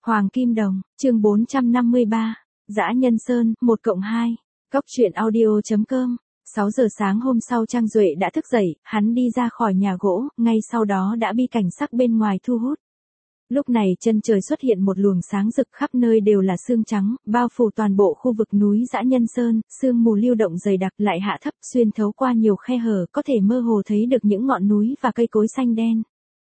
Hoàng Kim Đồng, chương 453, Dã Nhân Sơn, 1+2, Cóc truyện audio.com. 6 giờ sáng hôm sau Trang Duệ đã thức dậy, hắn đi ra khỏi nhà gỗ, ngay sau đó đã bị cảnh sắc bên ngoài thu hút. Lúc này chân trời xuất hiện một luồng sáng rực, khắp nơi đều là sương trắng, bao phủ toàn bộ khu vực núi Dã Nhân Sơn, sương mù lưu động dày đặc lại hạ thấp xuyên thấu qua nhiều khe hở, có thể mơ hồ thấy được những ngọn núi và cây cối xanh đen.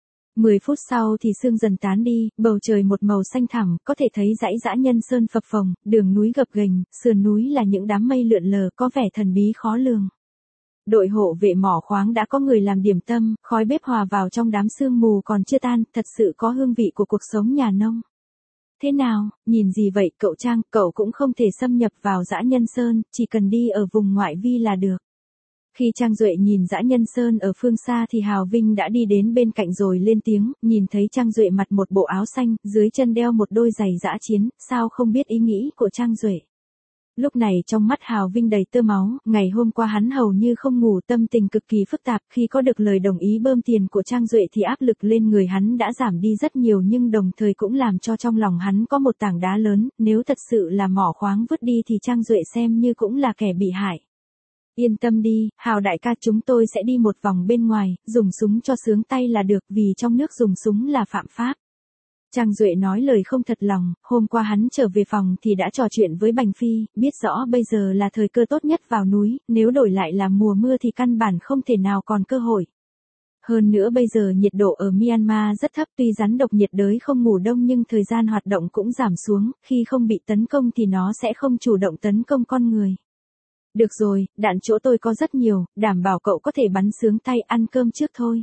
10 phút sau thì sương dần tán đi, bầu trời một màu xanh thẳm, có thể thấy dãy Dã Nhân Sơn phập phồng, đường núi gập ghềnh, sườn núi là những đám mây lượn lờ, có vẻ thần bí khó lường. Đội hộ vệ mỏ khoáng đã có người làm điểm tâm, khói bếp hòa vào trong đám sương mù còn chưa tan, thật sự có hương vị của cuộc sống nhà nông. Thế nào, nhìn gì vậy cậu Trang, cậu cũng không thể xâm nhập vào Dã Nhân Sơn, chỉ cần đi ở vùng ngoại vi là được. Khi Trang Duệ nhìn Dã Nhân Sơn ở phương xa thì Hào Vinh đã đi đến bên cạnh rồi lên tiếng, nhìn thấy Trang Duệ mặc một bộ áo xanh, dưới chân đeo một đôi giày dã chiến, sao không biết ý nghĩ của Trang Duệ. Lúc này trong mắt Hào Vinh đầy tơ máu, ngày hôm qua hắn hầu như không ngủ, tâm tình cực kỳ phức tạp, khi có được lời đồng ý bơm tiền của Trang Duệ thì áp lực lên người hắn đã giảm đi rất nhiều, nhưng đồng thời cũng làm cho trong lòng hắn có một tảng đá lớn, nếu thật sự là mỏ khoáng vứt đi thì Trang Duệ xem như cũng là kẻ bị hại. Yên tâm đi, Hào đại ca, chúng tôi sẽ đi một vòng bên ngoài, dùng súng cho sướng tay là được, vì trong nước dùng súng là phạm pháp. Trang Duệ nói lời không thật lòng, hôm qua hắn trở về phòng thì đã trò chuyện với Bành Phi, biết rõ bây giờ là thời cơ tốt nhất vào núi, nếu đổi lại là mùa mưa thì căn bản không thể nào còn cơ hội. Hơn nữa bây giờ nhiệt độ ở Myanmar rất thấp, tuy rắn độc nhiệt đới không ngủ đông nhưng thời gian hoạt động cũng giảm xuống, khi không bị tấn công thì nó sẽ không chủ động tấn công con người. Được rồi, đạn chỗ tôi có rất nhiều, đảm bảo cậu có thể bắn sướng tay, ăn cơm trước thôi.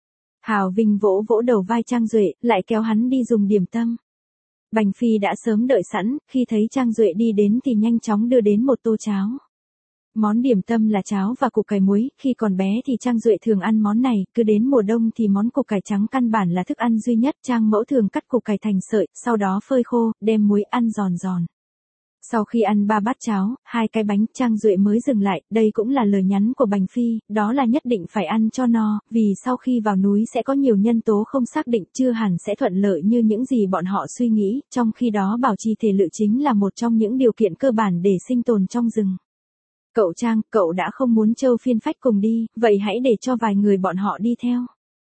Hào Vinh vỗ vỗ đầu vai Trang Duệ, lại kéo hắn đi dùng điểm tâm. Bành Phi đã sớm đợi sẵn, khi thấy Trang Duệ đi đến thì nhanh chóng đưa đến một tô cháo. Món điểm tâm là cháo và củ cải muối, khi còn bé thì Trang Duệ thường ăn món này, cứ đến mùa đông thì món củ cải trắng căn bản là thức ăn duy nhất. Trang mẫu thường cắt củ cải thành sợi, sau đó phơi khô, đem muối ăn giòn giòn. Sau khi ăn 3 bát cháo, 2 cái bánh, Trang Duệ mới dừng lại, đây cũng là lời nhắn của Bành Phi, đó là nhất định phải ăn cho no, vì sau khi vào núi sẽ có nhiều nhân tố không xác định, chưa hẳn sẽ thuận lợi như những gì bọn họ suy nghĩ, trong khi đó bảo trì thể lực chính là một trong những điều kiện cơ bản để sinh tồn trong rừng. Cậu Trang, cậu đã không muốn Châu Phiên Phách cùng đi, vậy hãy để cho vài người bọn họ đi theo.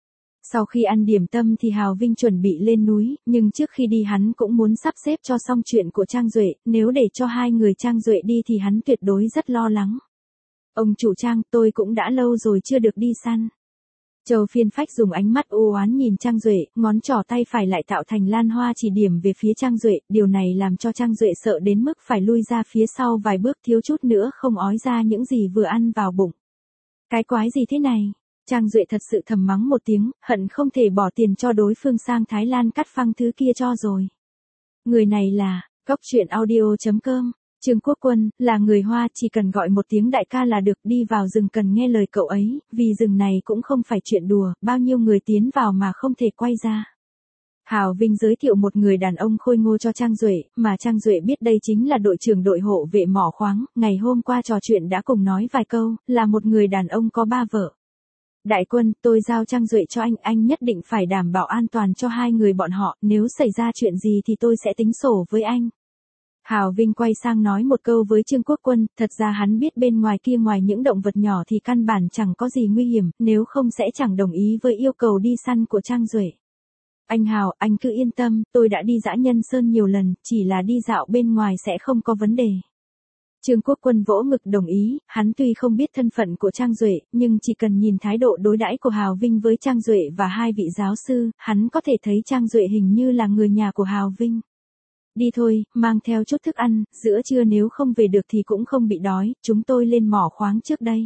Sau khi ăn điểm tâm thì Hào Vinh chuẩn bị lên núi, nhưng trước khi đi hắn cũng muốn sắp xếp cho xong chuyện của Trang Duệ, nếu để cho hai người Trang Duệ đi thì hắn tuyệt đối rất lo lắng. Ông chủ Trang, tôi cũng đã lâu rồi chưa được đi săn. Châu Phiên Phách dùng ánh mắt u oán nhìn Trang Duệ, ngón trỏ tay phải lại tạo thành lan hoa chỉ điểm về phía Trang Duệ, điều này làm cho Trang Duệ sợ đến mức phải lui ra phía sau vài bước, thiếu chút nữa không ói ra những gì vừa ăn vào bụng. Cái quái gì thế này? Trang Duệ thật sự thầm mắng một tiếng, hận không thể bỏ tiền cho đối phương sang Thái Lan cắt phăng thứ kia cho rồi. Người này là, Cóc truyện audio.com, Trương Quốc Quân, là người Hoa, chỉ cần gọi một tiếng đại ca là được, đi vào rừng cần nghe lời cậu ấy, vì rừng này cũng không phải chuyện đùa, bao nhiêu người tiến vào mà không thể quay ra. Hào Vinh giới thiệu một người đàn ông khôi ngô cho Trang Duệ, mà Trang Duệ biết đây chính là đội trưởng đội hộ vệ mỏ khoáng, ngày hôm qua trò chuyện đã cùng nói vài câu, là một người đàn ông có 3 vợ. Đại quân, tôi giao Trang Duệ cho anh nhất định phải đảm bảo an toàn cho hai người bọn họ, nếu xảy ra chuyện gì thì tôi sẽ tính sổ với anh. Hào Vinh quay sang nói một câu với Trương Quốc Quân, thật ra hắn biết bên ngoài kia ngoài những động vật nhỏ thì căn bản chẳng có gì nguy hiểm, nếu không sẽ chẳng đồng ý với yêu cầu đi săn của Trang Duệ. Anh Hào, anh cứ yên tâm, tôi đã đi Dã Nhân Sơn nhiều lần, chỉ là đi dạo bên ngoài sẽ không có vấn đề. Trương Quốc Quân vỗ ngực đồng ý, hắn tuy không biết thân phận của Trang Duệ, nhưng chỉ cần nhìn thái độ đối đãi của Hào Vinh với Trang Duệ và hai vị giáo sư, hắn có thể thấy Trang Duệ hình như là người nhà của Hào Vinh. Đi thôi, mang theo chút thức ăn, giữa trưa nếu không về được thì cũng không bị đói, chúng tôi lên mỏ khoáng trước đây.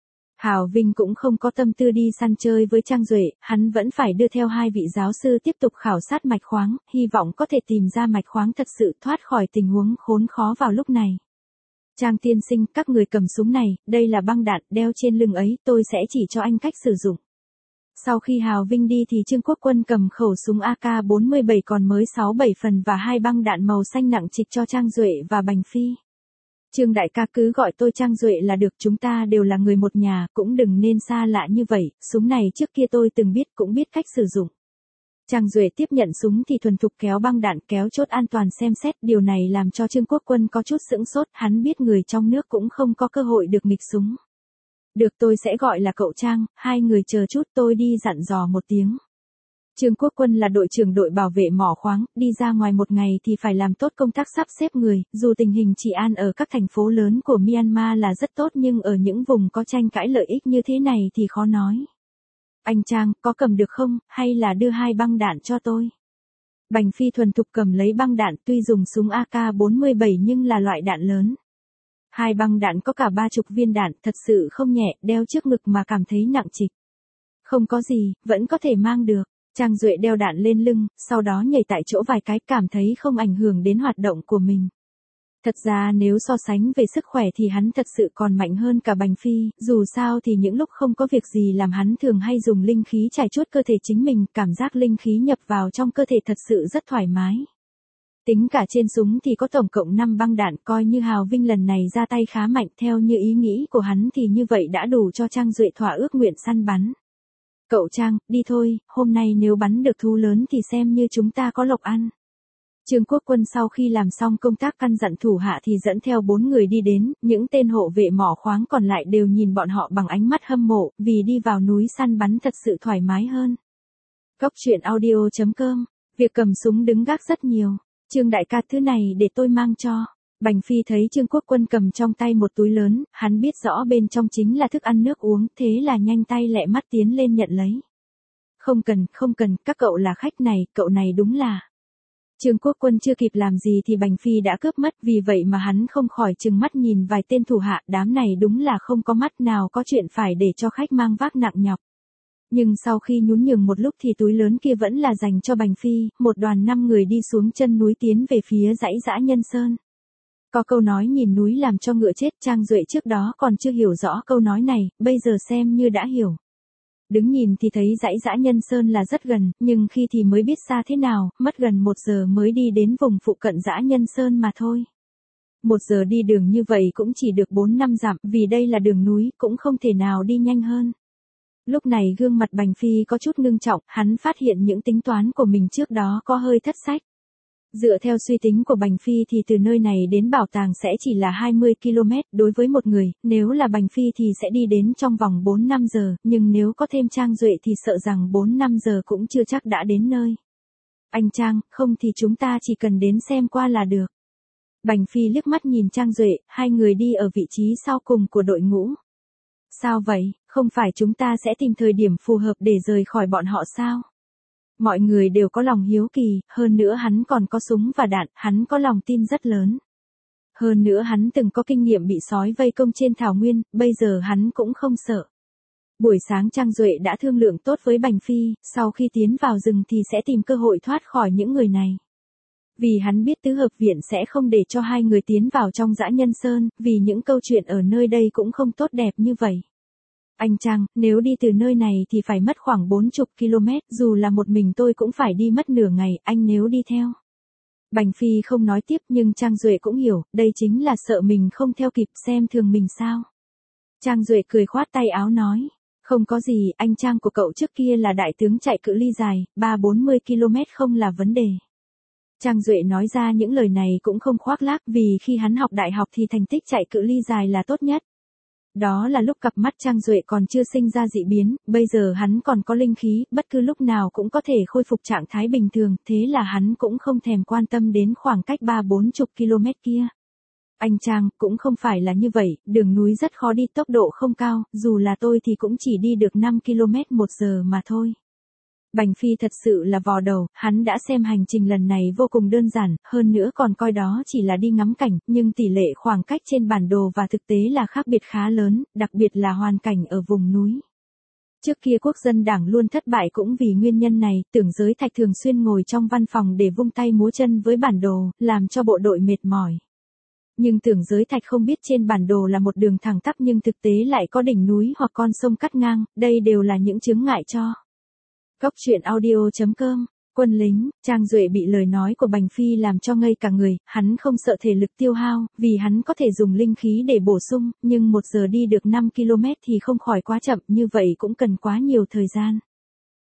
Hào Vinh cũng không có tâm tư đi săn chơi với Trang Duệ, hắn vẫn phải đưa theo hai vị giáo sư tiếp tục khảo sát mạch khoáng, hy vọng có thể tìm ra mạch khoáng thật sự thoát khỏi tình huống khốn khó vào lúc này. Trang tiên sinh, các người cầm súng này, đây là băng đạn, đeo trên lưng ấy, tôi sẽ chỉ cho anh cách sử dụng. Sau khi Hào Vinh đi thì Trương Quốc Quân cầm khẩu súng AK-47 còn mới 6-7 phần và 2 băng đạn màu xanh nặng trịch cho Trang Duệ và Bành Phi. Trương đại ca cứ gọi tôi Trang Duệ là được, chúng ta đều là người một nhà, cũng đừng nên xa lạ như vậy, súng này trước kia tôi từng biết, cũng biết cách sử dụng. Trang Duệ tiếp nhận súng thì thuần thục kéo băng đạn, kéo chốt an toàn xem xét, điều này làm cho Trương Quốc Quân có chút sững sốt, hắn biết người trong nước cũng không có cơ hội được nghịch súng. Được, tôi sẽ gọi là cậu Trang, hai người chờ chút, tôi đi dặn dò một tiếng. Trương Quốc Quân là đội trưởng đội bảo vệ mỏ khoáng, đi ra ngoài một ngày thì phải làm tốt công tác sắp xếp người, dù tình hình trị an ở các thành phố lớn của Myanmar là rất tốt nhưng ở những vùng có tranh cãi lợi ích như thế này thì khó nói. Anh Trang, có cầm được không, hay là đưa 2 băng đạn cho tôi? Bành Phi thuần thục cầm lấy băng đạn, tuy dùng súng AK-47 nhưng là loại đạn lớn. 2 băng đạn có cả 30 viên đạn, thật sự không nhẹ, đeo trước ngực mà cảm thấy nặng trịch. Không có gì, vẫn có thể mang được. Trang Duệ đeo đạn lên lưng, sau đó nhảy tại chỗ vài cái, cảm thấy không ảnh hưởng đến hoạt động của mình. Thật ra nếu so sánh về sức khỏe thì hắn thật sự còn mạnh hơn cả Bành Phi, dù sao thì những lúc không có việc gì làm hắn thường hay dùng linh khí trải chuốt cơ thể chính mình, cảm giác linh khí nhập vào trong cơ thể thật sự rất thoải mái. Tính cả trên súng thì có tổng cộng 5 băng đạn, coi như Hào Vinh lần này ra tay khá mạnh, theo như ý nghĩ của hắn thì như vậy đã đủ cho Trang Duệ thỏa ước nguyện săn bắn. Cậu Trang, đi thôi, hôm nay nếu bắn được thú lớn thì xem như chúng ta có lộc ăn. Trương Quốc Quân sau khi làm xong công tác căn dặn thủ hạ thì dẫn theo 4 người đi đến, những tên hộ vệ mỏ khoáng còn lại đều nhìn bọn họ bằng ánh mắt hâm mộ, vì đi vào núi săn bắn thật sự thoải mái hơn. Góc truyện audio.com, việc cầm súng đứng gác rất nhiều. Trương đại ca, thứ này để tôi mang cho. Bành Phi thấy Trương Quốc Quân cầm trong tay một túi lớn, hắn biết rõ bên trong chính là thức ăn nước uống, thế là nhanh tay lẹ mắt tiến lên nhận lấy. Không cần, các cậu là khách này, cậu này đúng là. Trương Quốc Quân chưa kịp làm gì thì Bành Phi đã cướp mất, vì vậy mà hắn không khỏi trừng mắt nhìn vài tên thủ hạ, đám này đúng là không có mắt nào có chuyện phải để cho khách mang vác nặng nhọc. Nhưng sau khi nhún nhường một lúc thì túi lớn kia vẫn là dành cho Bành Phi, một đoàn 5 người đi xuống chân núi tiến về phía dãy Dã Nhân Sơn. Có câu nói nhìn núi làm cho ngựa chết, Trang Duệ trước đó còn chưa hiểu rõ câu nói này, bây giờ xem như đã hiểu. Đứng nhìn thì thấy dãy Dã Nhân Sơn là rất gần, nhưng khi thì mới biết xa thế nào, mất gần 1 giờ mới đi đến vùng phụ cận Dã Nhân Sơn mà thôi. 1 giờ đi đường như vậy cũng chỉ được 4-5 dặm, vì đây là đường núi, cũng không thể nào đi nhanh hơn. Lúc này gương mặt Bành Phi có chút ngưng trọng, hắn phát hiện những tính toán của mình trước đó có hơi thất sách. Dựa theo suy tính của Bành Phi thì từ nơi này đến bảo tàng sẽ chỉ là 20 km đối với một người, nếu là Bành Phi thì sẽ đi đến trong vòng 4-5 giờ, nhưng nếu có thêm Trang Duệ thì sợ rằng 4-5 giờ cũng chưa chắc đã đến nơi. Anh Trang, không thì chúng ta chỉ cần đến xem qua là được. Bành Phi liếc mắt nhìn Trang Duệ, hai người đi ở vị trí sau cùng của đội ngũ. Sao vậy, không phải chúng ta sẽ tìm thời điểm phù hợp để rời khỏi bọn họ sao? Mọi người đều có lòng hiếu kỳ, hơn nữa hắn còn có súng và đạn, hắn có lòng tin rất lớn. Hơn nữa hắn từng có kinh nghiệm bị sói vây công trên thảo nguyên, bây giờ hắn cũng không sợ. Buổi sáng Trang Duệ đã thương lượng tốt với Bành Phi, sau khi tiến vào rừng thì sẽ tìm cơ hội thoát khỏi những người này. Vì hắn biết tứ hợp viện sẽ không để cho hai người tiến vào trong Dã Nhân Sơn, vì những câu chuyện ở nơi đây cũng không tốt đẹp như vậy. Anh Trang, nếu đi từ nơi này thì phải mất khoảng 40 km, dù là một mình tôi cũng phải đi mất nửa ngày, anh nếu đi theo. Bành Phi không nói tiếp nhưng Trang Duệ cũng hiểu, đây chính là sợ mình không theo kịp, xem thường mình sao. Trang Duệ cười khoát tay áo nói, không có gì, anh Trang của cậu trước kia là đại tướng chạy cự ly dài, 30-40 km không là vấn đề. Trang Duệ nói ra những lời này cũng không khoác lác, vì khi hắn học đại học thì thành tích chạy cự ly dài là tốt nhất. Đó là lúc cặp mắt Trang Duệ còn chưa sinh ra dị biến, bây giờ hắn còn có linh khí, bất cứ lúc nào cũng có thể khôi phục trạng thái bình thường, thế là hắn cũng không thèm quan tâm đến khoảng cách 30-40 km kia. Anh Trang, cũng không phải là như vậy, đường núi rất khó đi, tốc độ không cao, dù là tôi thì cũng chỉ đi được 5 km một giờ mà thôi. Bành Phi thật sự là vò đầu, hắn đã xem hành trình lần này vô cùng đơn giản, hơn nữa còn coi đó chỉ là đi ngắm cảnh, nhưng tỷ lệ khoảng cách trên bản đồ và thực tế là khác biệt khá lớn, đặc biệt là hoàn cảnh ở vùng núi. Trước kia Quốc dân đảng luôn thất bại cũng vì nguyên nhân này, Tưởng Giới Thạch thường xuyên ngồi trong văn phòng để vung tay múa chân với bản đồ, làm cho bộ đội mệt mỏi. Nhưng Tưởng Giới Thạch không biết trên bản đồ là một đường thẳng tắp nhưng thực tế lại có đỉnh núi hoặc con sông cắt ngang, đây đều là những chướng ngại cho. Góc truyện audio.com, quân lính, Trang Duệ bị lời nói của Bành Phi làm cho ngây cả người, hắn không sợ thể lực tiêu hao, vì hắn có thể dùng linh khí để bổ sung, nhưng 1 giờ đi được 5 km thì không khỏi quá chậm, như vậy cũng cần quá nhiều thời gian.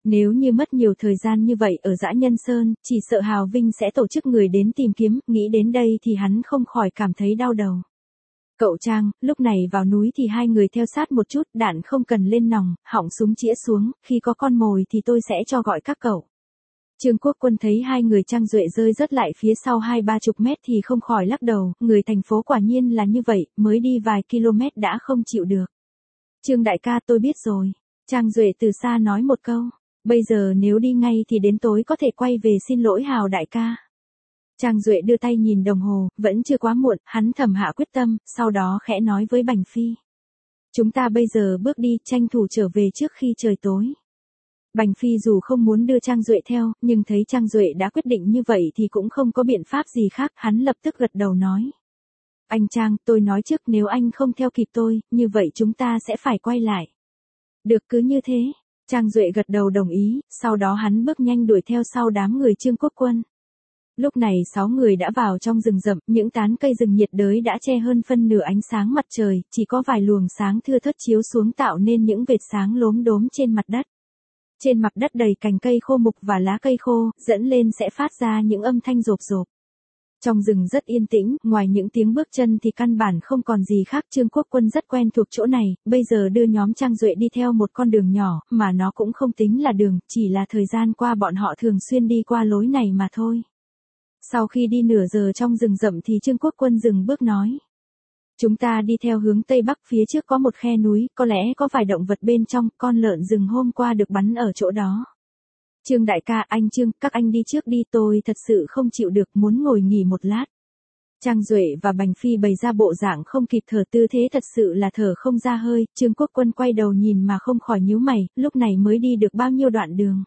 Nếu như mất nhiều thời gian như vậy ở Dã Nhân Sơn, chỉ sợ Hào Vinh sẽ tổ chức người đến tìm kiếm, nghĩ đến đây thì hắn không khỏi cảm thấy đau đầu. Cậu Trang, lúc này vào núi thì hai người theo sát một chút, đạn không cần lên nòng, họng súng chĩa xuống, khi có con mồi thì tôi sẽ cho gọi các cậu. Trương Quốc Quân thấy hai người Trang Duệ rơi rớt lại phía sau 20-30 mét thì không khỏi lắc đầu, người thành phố quả nhiên là như vậy, mới đi vài km đã không chịu được. Trương đại ca tôi biết rồi. Trang Duệ từ xa nói một câu, bây giờ nếu đi ngay thì đến tối có thể quay về xin lỗi Hào đại ca. Trang Duệ đưa tay nhìn đồng hồ, vẫn chưa quá muộn, hắn thầm hạ quyết tâm, sau đó khẽ nói với Bành Phi. Chúng ta bây giờ bước đi, tranh thủ trở về trước khi trời tối. Bành Phi dù không muốn đưa Trang Duệ theo, nhưng thấy Trang Duệ đã quyết định như vậy thì cũng không có biện pháp gì khác, hắn lập tức gật đầu nói. Anh Trang, tôi nói trước nếu anh không theo kịp tôi, như vậy chúng ta sẽ phải quay lại. Được cứ như thế. Trang Duệ gật đầu đồng ý, sau đó hắn bước nhanh đuổi theo sau đám người Trương Quốc Quân. Lúc này 6 người đã vào trong rừng rậm, những tán cây rừng nhiệt đới đã che hơn phân nửa ánh sáng mặt trời, chỉ có vài luồng sáng thưa thớt chiếu xuống tạo nên những vệt sáng lốm đốm trên mặt đất. Trên mặt đất đầy cành cây khô mục và lá cây khô, dẫn lên sẽ phát ra những âm thanh rộp rộp. Trong rừng rất yên tĩnh, ngoài những tiếng bước chân thì căn bản không còn gì khác. Trương Quốc Quân rất quen thuộc chỗ này, bây giờ đưa nhóm Trang Duệ đi theo một con đường nhỏ, mà nó cũng không tính là đường, chỉ là thời gian qua bọn họ thường xuyên đi qua lối này mà thôi. Sau khi đi nửa giờ trong rừng rậm thì Trương Quốc Quân dừng bước nói. Chúng ta đi theo hướng Tây Bắc, phía trước có một khe núi, có lẽ có vài động vật bên trong, con lợn rừng hôm qua được bắn ở chỗ đó. Trương đại ca, anh Trương, các anh đi trước đi, tôi thật sự không chịu được, muốn ngồi nghỉ một lát. Trang Duệ và Bành Phi bày ra bộ dạng không kịp thở, tư thế thật sự là thở không ra hơi. Trương Quốc Quân quay đầu nhìn mà không khỏi nhíu mày, lúc này mới đi được bao nhiêu đoạn đường.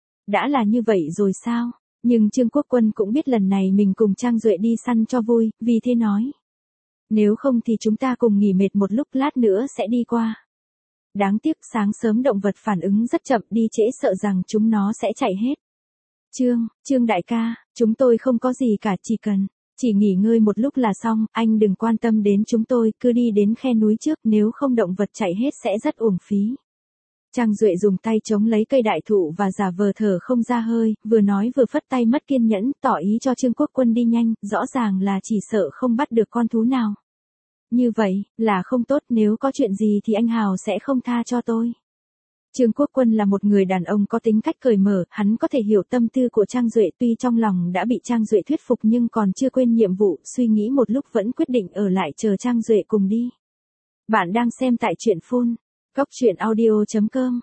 Đã là như vậy rồi sao? Nhưng Trương Quốc Quân cũng biết lần này mình cùng Trang Duệ đi săn cho vui, vì thế nói. Nếu không thì chúng ta cùng nghỉ mệt một lúc, lát nữa sẽ đi qua. Đáng tiếc sáng sớm động vật phản ứng rất chậm, đi trễ sợ rằng chúng nó sẽ chạy hết. Trương đại ca, chúng tôi không có gì cả, chỉ nghỉ ngơi một lúc là xong, anh đừng quan tâm đến chúng tôi, cứ đi đến khe núi trước, nếu không động vật chạy hết sẽ rất uổng phí. Trang Duệ dùng tay chống lấy cây đại thụ và giả vờ thở không ra hơi, vừa nói vừa phất tay mất kiên nhẫn, tỏ ý cho Trương Quốc Quân đi nhanh, rõ ràng là chỉ sợ không bắt được con thú nào. Như vậy, là không tốt, nếu có chuyện gì thì anh Hào sẽ không tha cho tôi. Trương Quốc Quân là một người đàn ông có tính cách cởi mở, hắn có thể hiểu tâm tư của Trang Duệ, tuy trong lòng đã bị Trang Duệ thuyết phục nhưng còn chưa quên nhiệm vụ, suy nghĩ một lúc vẫn quyết định ở lại chờ Trang Duệ cùng đi. Bạn đang xem tại truyện phun. Cốc.audio.com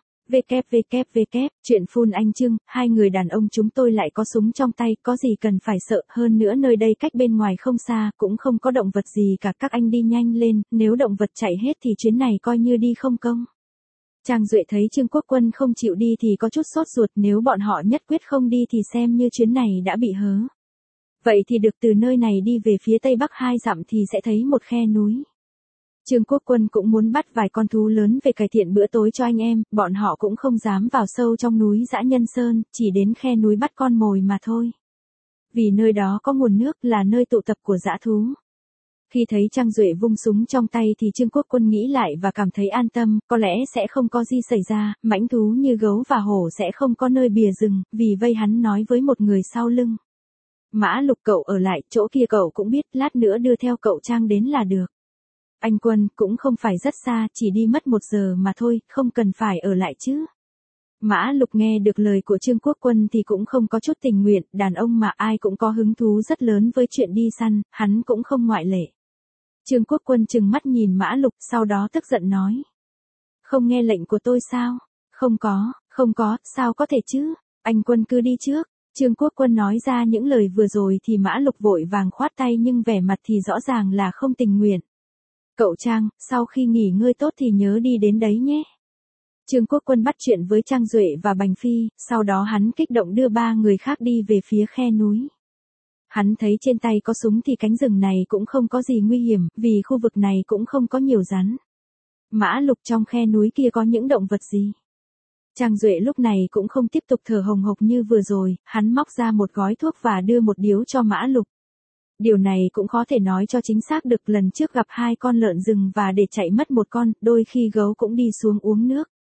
www.truyện Anh Trương, hai người đàn ông chúng tôi lại có súng trong tay, có gì cần phải sợ, hơn nữa nơi đây cách bên ngoài không xa, cũng không có động vật gì cả, các anh đi nhanh lên, nếu động vật chạy hết thì chuyến này coi như đi không công. Trang Duệ thấy Trương Quốc Quân không chịu đi thì có chút sốt ruột, nếu bọn họ nhất quyết không đi thì xem như chuyến này đã bị hớ. Vậy thì được, từ nơi này đi về phía Tây Bắc 2 dặm thì sẽ thấy một khe núi. Trương Quốc Quân cũng muốn bắt vài con thú lớn về cải thiện bữa tối cho anh em, bọn họ cũng không dám vào sâu trong núi Dã Nhân Sơn, chỉ đến khe núi bắt con mồi mà thôi. Vì nơi đó có nguồn nước, là nơi tụ tập của dã thú. Khi thấy Trang Duệ vung súng trong tay thì Trương Quốc Quân nghĩ lại và cảm thấy an tâm, có lẽ sẽ không có gì xảy ra, mãnh thú như gấu và hổ sẽ không có nơi bìa rừng, vì vây hắn nói với một người sau lưng. Mã Lục, cậu ở lại, chỗ kia cậu cũng biết, lát nữa đưa theo cậu Trang đến là được. Anh Quân, cũng không phải rất xa, chỉ đi mất 1 giờ mà thôi, không cần phải ở lại chứ. Mã Lục nghe được lời của Trương Quốc Quân thì cũng không có chút tình nguyện, đàn ông mà ai cũng có hứng thú rất lớn với chuyện đi săn, hắn cũng không ngoại lệ. Trương Quốc Quân trừng mắt nhìn Mã Lục, sau đó tức giận nói. Không nghe lệnh của tôi sao? Không có, sao có thể chứ? Anh Quân cứ đi trước. Trương Quốc Quân nói ra những lời vừa rồi thì Mã Lục vội vàng khoát tay nhưng vẻ mặt thì rõ ràng là không tình nguyện. Cậu Trang, sau khi nghỉ ngơi tốt thì nhớ đi đến đấy nhé. Trương Quốc Quân bắt chuyện với Trang Duệ và Bành Phi, sau đó hắn kích động đưa 3 người khác đi về phía khe núi. Hắn thấy trên tay có súng thì cánh rừng này cũng không có gì nguy hiểm, vì khu vực này cũng không có nhiều rắn. Mã Lục, trong khe núi kia có những động vật gì? Trang Duệ lúc này cũng không tiếp tục thở hồng hộc như vừa rồi, hắn móc ra một gói thuốc và đưa một điếu cho Mã Lục. Điều này cũng khó thể nói cho chính xác được, lần trước gặp 2 con lợn rừng và để chạy mất một con, đôi khi gấu cũng đi xuống uống nước.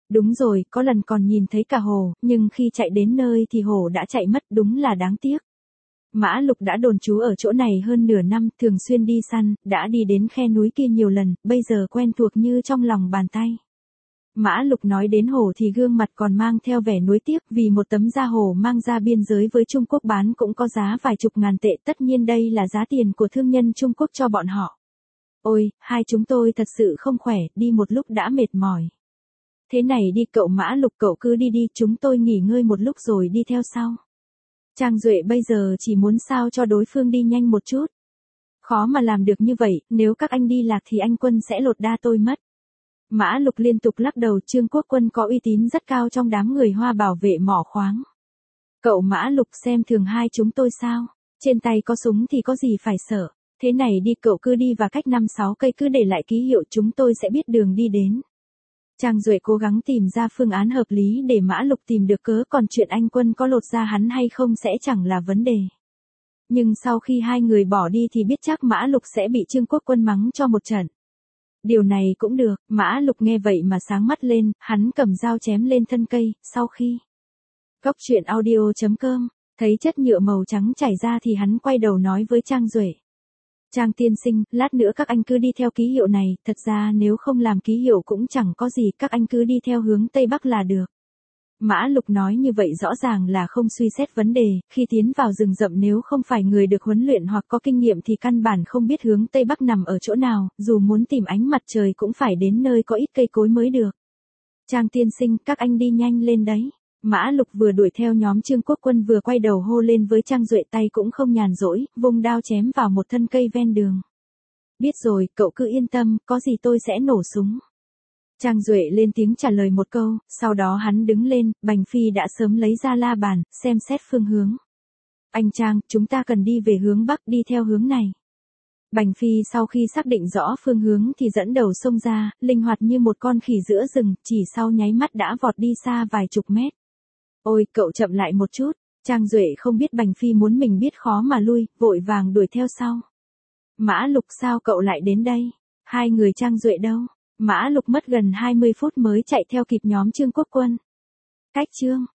Đúng rồi, có lần còn nhìn thấy cả hổ, nhưng khi chạy đến nơi thì hổ đã chạy mất, đúng là đáng tiếc. Mã Lục đã đồn trú ở chỗ này hơn nửa năm, thường xuyên đi săn, đã đi đến khe núi kia nhiều lần, bây giờ quen thuộc như trong lòng bàn tay. Mã Lục nói đến hổ thì gương mặt còn mang theo vẻ nuối tiếc, vì một tấm da hổ mang ra biên giới với Trung Quốc bán cũng có giá vài chục ngàn tệ, tất nhiên đây là giá tiền của thương nhân Trung Quốc cho bọn họ. Ôi, hai chúng tôi thật sự không khỏe, đi một lúc đã mệt mỏi. Thế này đi cậu Mã Lục, cậu cứ đi đi, chúng tôi nghỉ ngơi một lúc rồi đi theo sau. Trang Duệ bây giờ chỉ muốn sao cho đối phương đi nhanh một chút. Khó mà làm được như vậy, nếu các anh đi lạc thì anh Quân sẽ lột đa tôi mất. Mã Lục liên tục lắc đầu, Trương Quốc Quân có uy tín rất cao trong đám người Hoa bảo vệ mỏ khoáng. Cậu Mã Lục xem thường hai chúng tôi sao? Trên tay có súng thì có gì phải sợ. Thế này đi, cậu cứ đi và cách 5-6 cây cứ để lại ký hiệu, chúng tôi sẽ biết đường đi đến. Trang Duệ cố gắng tìm ra phương án hợp lý để Mã Lục tìm được cớ, còn chuyện anh Quân có lột da hắn hay không sẽ chẳng là vấn đề. Nhưng sau khi hai người bỏ đi thì biết chắc Mã Lục sẽ bị Trương Quốc Quân mắng cho một trận. Điều này cũng được, Mã Lục nghe vậy mà sáng mắt lên, hắn cầm dao chém lên thân cây, sau khi Cóc truyện audio.com, thấy chất nhựa màu trắng chảy ra thì hắn quay đầu nói với Trang Duệ. Trang tiên sinh, lát nữa các anh cứ đi theo ký hiệu này, thật ra nếu không làm ký hiệu cũng chẳng có gì, các anh cứ đi theo hướng Tây Bắc là được. Mã Lục nói như vậy rõ ràng là không suy xét vấn đề, khi tiến vào rừng rậm nếu không phải người được huấn luyện hoặc có kinh nghiệm thì căn bản không biết hướng Tây Bắc nằm ở chỗ nào, dù muốn tìm ánh mặt trời cũng phải đến nơi có ít cây cối mới được. Trang tiên sinh, các anh đi nhanh lên đấy. Mã Lục vừa đuổi theo nhóm Trương Quốc Quân vừa quay đầu hô lên với Trang Duệ, tay cũng không nhàn rỗi, vung đao chém vào một thân cây ven đường. Biết rồi, cậu cứ yên tâm, có gì tôi sẽ nổ súng. Trang Duệ lên tiếng trả lời một câu, sau đó hắn đứng lên, Bành Phi đã sớm lấy ra la bàn, xem xét phương hướng. Anh Trang, chúng ta cần đi về hướng Bắc, đi theo hướng này. Bành Phi sau khi xác định rõ phương hướng thì dẫn đầu xông ra, linh hoạt như một con khỉ giữa rừng, chỉ sau nháy mắt đã vọt đi xa vài chục mét. Ôi, cậu chậm lại một chút. Trang Duệ không biết Bành Phi muốn mình biết khó mà lui, vội vàng đuổi theo sau. Mã Lục, sao cậu lại đến đây? Hai người Trang Duệ đâu? Mã Lục mất gần 20 phút mới chạy theo kịp nhóm Trương Quốc Quân. Cách chương